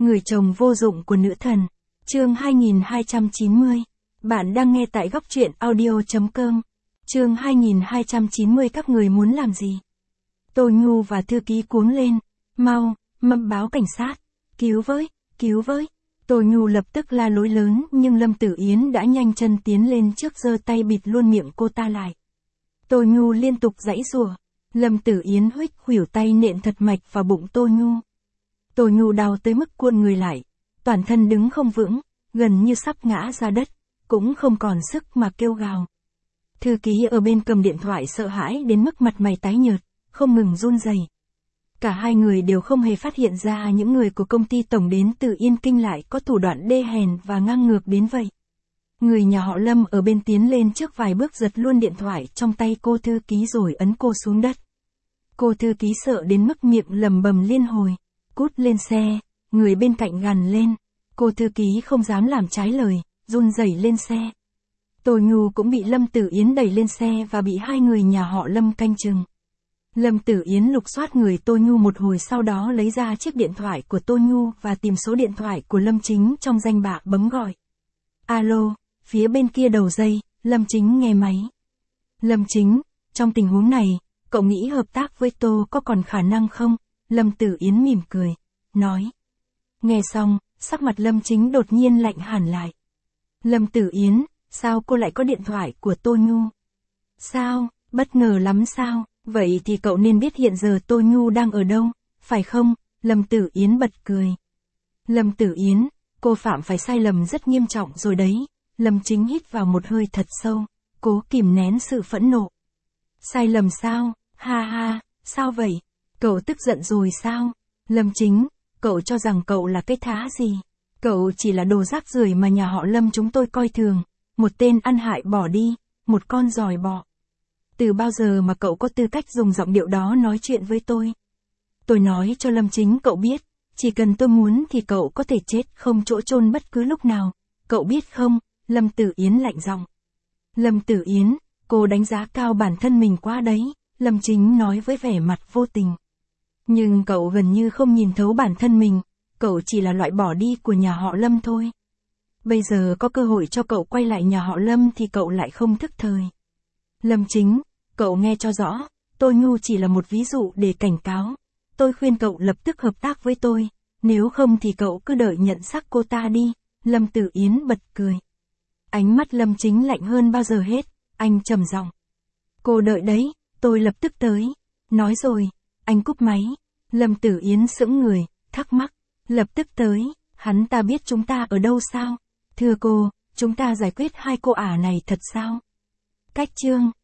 Người chồng vô dụng của nữ thần. Chương 2290. Bạn đang nghe tại góc truyện audio.com. Chương 2290. Các người muốn làm gì? Tô Nhu và thư ký cuống lên. Mau, báo cảnh sát. Cứu với, cứu với. Tô Nhu lập tức la lối lớn, nhưng Lâm Tử Yến đã nhanh chân tiến lên trước, giơ tay bịt luôn miệng cô ta lại. Tô Nhu liên tục giãy giụa. Lâm Tử Yến huých khuỷu tay nện thật mạch vào bụng Tô Nhu. Tô Nhu đau tới mức cuộn người lại, toàn thân đứng không vững, gần như sắp ngã ra đất, cũng không còn sức mà kêu gào. Thư ký ở bên cầm điện thoại sợ hãi đến mức mặt mày tái nhợt, không ngừng run rẩy. Cả hai người đều không hề phát hiện ra những người của công ty tổng đến từ Yên Kinh lại có thủ đoạn đê hèn và ngang ngược đến vậy. Người nhà họ Lâm ở bên tiến lên trước vài bước, giật luôn điện thoại trong tay cô thư ký rồi ấn cô xuống đất. Cô thư ký sợ đến mức miệng lầm bầm liên hồi. Cút lên xe, người bên cạnh gằn lên. Cô thư ký không dám làm trái lời, run rẩy lên xe. Tô Nhu cũng bị Lâm Tử Yến đẩy lên xe và bị hai người nhà họ Lâm canh chừng. Lâm Tử Yến lục soát người Tô Nhu một hồi, sau đó lấy ra chiếc điện thoại của Tô Nhu và tìm số điện thoại của Lâm Chính trong danh bạ, bấm gọi. Alo, phía bên kia đầu dây, Lâm Chính nghe máy. Lâm Chính, trong tình huống này, cậu nghĩ hợp tác với Tô có còn khả năng không? Lâm Tử Yến mỉm cười, nói. Nghe xong, sắc mặt Lâm Chính đột nhiên lạnh hẳn lại. Lâm Tử Yến, sao cô lại có điện thoại của Tô Nhu? Sao, bất ngờ lắm sao? Vậy thì cậu nên biết hiện giờ Tô Nhu đang ở đâu, phải không? Lâm Tử Yến bật cười. Lâm Tử Yến, cô phạm phải sai lầm rất nghiêm trọng rồi đấy. Lâm Chính hít vào một hơi thật sâu, cố kìm nén sự phẫn nộ. Sai lầm sao? Ha ha, sao vậy? Cậu tức giận rồi sao? Lâm Chính, cậu cho rằng cậu là cái thá gì? Cậu chỉ là đồ rác rưởi mà nhà họ Lâm chúng tôi coi thường, một tên ăn hại bỏ đi, một con giòi bọ. Từ bao giờ mà cậu có tư cách dùng giọng điệu đó nói chuyện với tôi? Tôi nói cho Lâm Chính cậu biết, chỉ cần tôi muốn thì cậu có thể chết không chỗ chôn bất cứ lúc nào, cậu biết không? Lâm Tử Yến lạnh giọng. Lâm Tử Yến, cô đánh giá cao bản thân mình quá đấy, Lâm Chính nói với vẻ mặt vô tình. Nhưng cậu gần như không nhìn thấu bản thân mình, cậu chỉ là loại bỏ đi của nhà họ Lâm thôi. Bây giờ có cơ hội cho cậu quay lại nhà họ Lâm thì cậu lại không thức thời. Lâm Chính, cậu nghe cho rõ, Tô Nhu chỉ là một ví dụ để cảnh cáo. Tôi khuyên cậu lập tức hợp tác với tôi, nếu không thì cậu cứ đợi nhận xác cô ta đi. Lâm Tử Yến bật cười. Ánh mắt Lâm Chính lạnh hơn bao giờ hết, anh trầm giọng. Cô đợi đấy, tôi lập tức tới. Nói rồi, anh cúp máy. Lâm Tử Yến sững người, thắc mắc. Lập tức tới, hắn ta biết chúng ta ở đâu sao? Thưa cô, chúng ta giải quyết hai cô ả này thật sao? Cách chương.